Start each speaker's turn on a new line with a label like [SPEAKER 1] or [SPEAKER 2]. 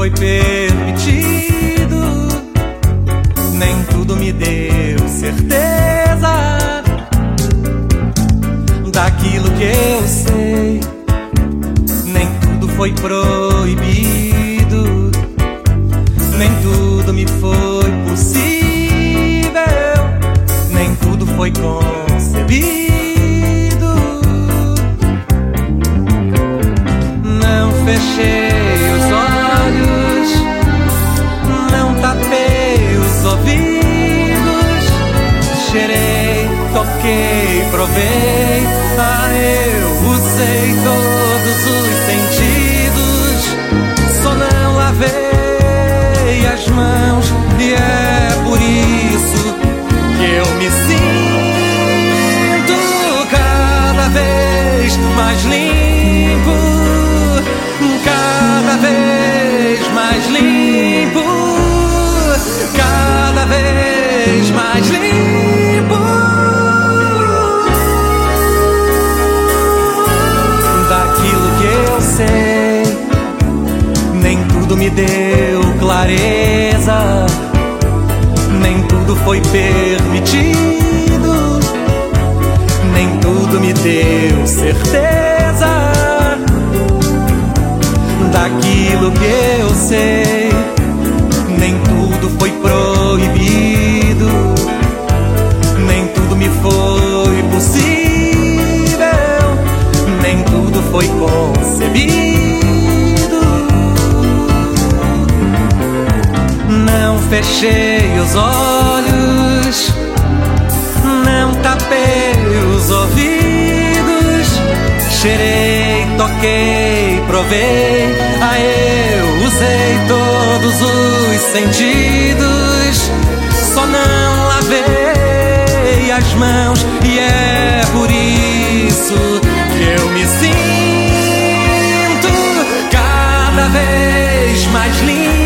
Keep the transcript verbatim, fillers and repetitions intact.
[SPEAKER 1] foi permitido, nem tudo me deu certeza daquilo que eu sei. Nem tudo foi proibido, nem tudo me foi possível, nem tudo foi concebido. Não fechei os olhos, não tapei os ouvidos, cheirei, toquei, provei, ah, eu usei todos os sentidos, só não lavei as mãos, e é por isso que eu me sinto cada vez mais limpo, cada vez mais limpo, cada vez mais limpo. Daquilo que eu sei, nem tudo me deu clareza, nem tudo foi permitido, nem tudo me deu certeza. Daquilo que eu sei, nem tudo foi proibido, nem tudo me foi possível, nem tudo foi concebido. Não fechei os olhos, não tapei os ouvidos, cheirei, toquei, provei, ah, eu usei todos os sentidos, só não lavei as mãos, e é por isso que eu me sinto cada vez mais limpo,